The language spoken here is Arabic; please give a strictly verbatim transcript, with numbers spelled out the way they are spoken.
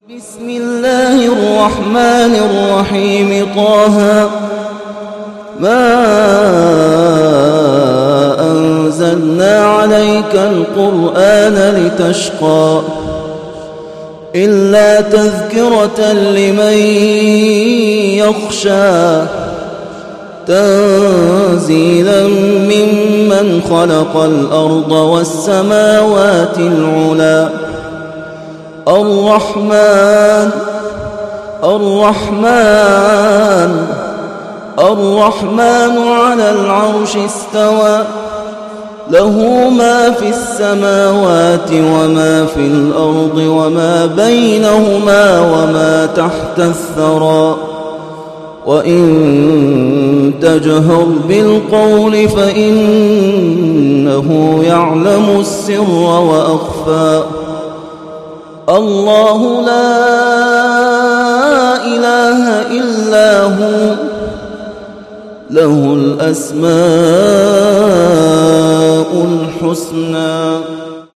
بسم الله الرحمن الرحيم. طه ما أنزلنا عليك القرآن لتشقى إلا تذكرة لمن يخشى تنزيلا ممن خلق الأرض والسماوات العلى الرحمن الرحمن الرحمن على العرش استوى له ما في السماوات وما في الأرض وما بينهما وما تحت الثرى وإن تجهر بالقول فإنه يعلم السر وأخفى الله لا إله إلا هو له الأسماء الحسنى.